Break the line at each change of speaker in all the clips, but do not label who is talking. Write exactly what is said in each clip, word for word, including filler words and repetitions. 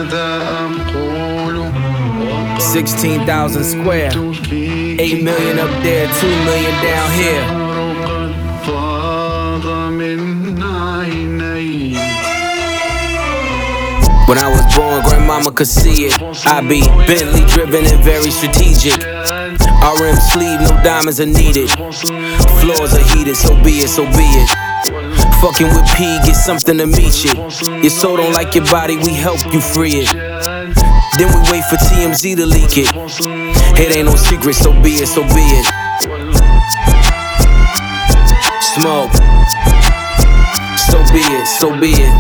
sixteen thousand square, eight million up there, two million down here. When I was born, grandmama could see it. I be Bentley driven and very strategic. R M sleeve, no diamonds are needed. Floors are heated, so be it, so be it. Fucking with P, get something to meet you. Your soul don't like your body, we help you free it. Then we wait for T M Z to leak it. It ain't no secret, so be it, so be it. Smoke. So be it, so be it.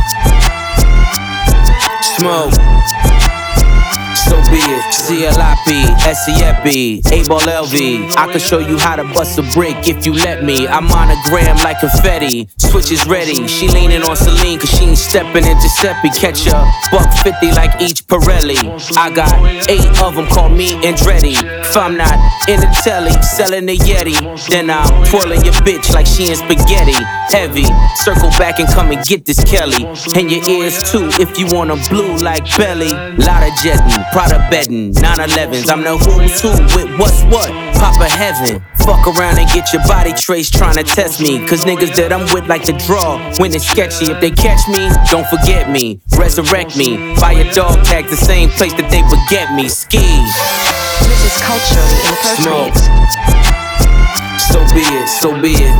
Smoke. So be it. C L I P, S E F B, A-Ball L V. I can show you how to bust a brick if you let me. I'm monogram like confetti. Switch is ready. She leaning on Celine cause she ain't stepping in Giuseppe. Catch a buck fifty like each Pirelli. I got eight of them, call me Andretti. If I'm not in the telly, selling the Yeti, then I'm twirling your bitch like she in spaghetti. Heavy, circle back and come and get this Kelly. And your ears too if you want a blue like Belly. Lot of jetting, Prada bedding, nine elevens. I'm the who's who with what's what. Papa heaven. Fuck around and get your body traced trying to test me. Cause niggas that I'm with like to draw when it's sketchy. If they catch me, don't forget me. Resurrect me. Buy a dog tag the same place that they forget me. Ski.
This is culturally inappropriate.
So be it, so be it.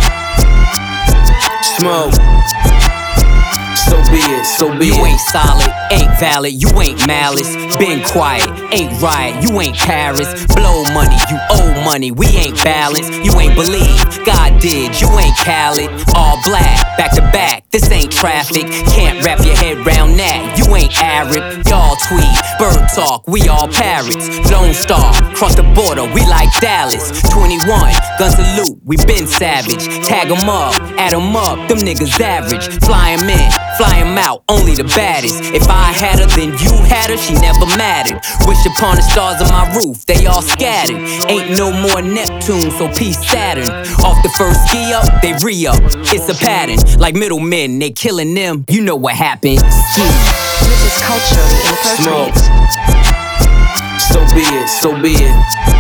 Smoke. So be it, so be
you
it.
You ain't solid, ain't valid, you ain't malice. Been quiet, ain't riot, you ain't Paris. Blow money, you owe money, we ain't balanced. You ain't believe, God did, you ain't Khaled. All black, back to back, this ain't traffic. Can't wrap your head round that, you ain't Arab. Y'all tweet, bird talk, we all parrots. Lone Star, cross the border, we like Dallas. twenty-one, gun salute, we been savage. Tag 'em up, add 'em up, them niggas average. Fly 'em in, fly 'em out, only the baddest. If I had her, then you had her, she never mattered. Wish upon the stars on my roof, they all scattered. Ain't no more Neptune, so peace Saturn. Off the first ski up, they re-up. It's a pattern, like middlemen, they killing them. You know what happened. Ski.
This is culturally inappropriate.
Smoke. So be it, so be it.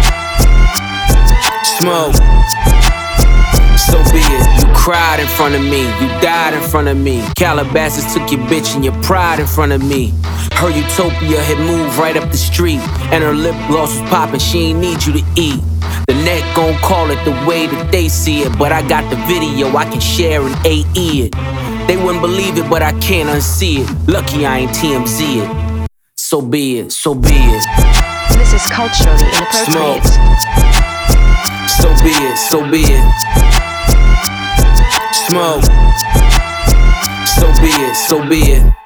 Smoke. So be it. You cried in front of me, you died in front of me. Calabasas took your bitch and your pride in front of me. Her utopia had moved right up the street, and her lip gloss was popping, she ain't need you to eat. The net gon' call it the way that they see it, but I got the video I can share and A E it. They wouldn't believe it, but I can't unsee it. Lucky I ain't T M Z it. So be it, so be it.
This is culturally inappropriate.
Smoke. So be it, so be it. Smoke. So be it, so be it.